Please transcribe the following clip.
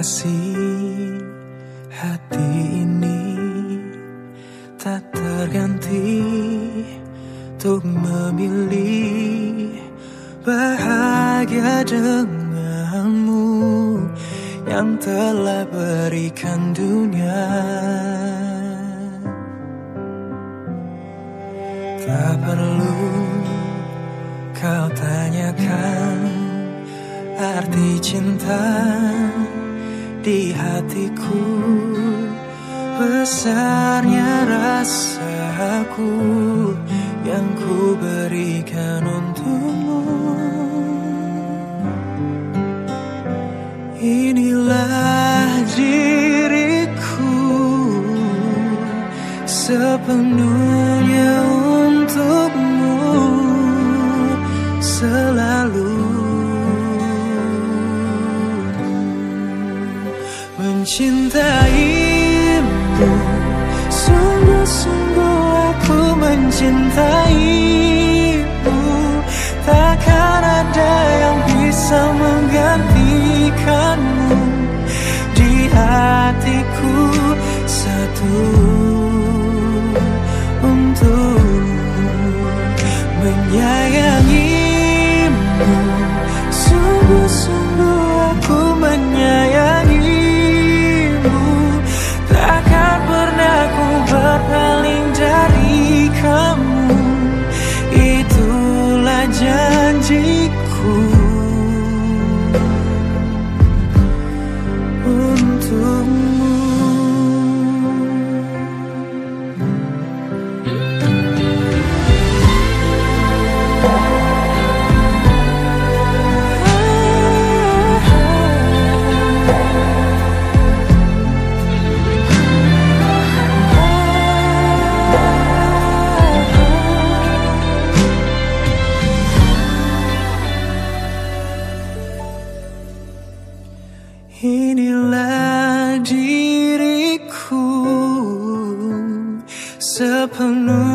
kasih, hati ini tak terganti untuk memilih bahagia denganmu yang telah berikan dunia. Tak perlu kau tanyakan arti cinta di hatiku, besarnya rasaku yang ku berikan untukmu. Inilah diriku sepenuhnya untukmu, selalu mencintaimu. Sungguh-sungguh aku mencintaimu, takkan ada yang bisa menggantikanmu di hatiku. Satu untuk menyayangimu. Sungguh-sungguh aku menyayangimu, takkan pernah ku berpaling dari kamu. Itulah janjiku untukmu. Inilah diriku sepenuhnya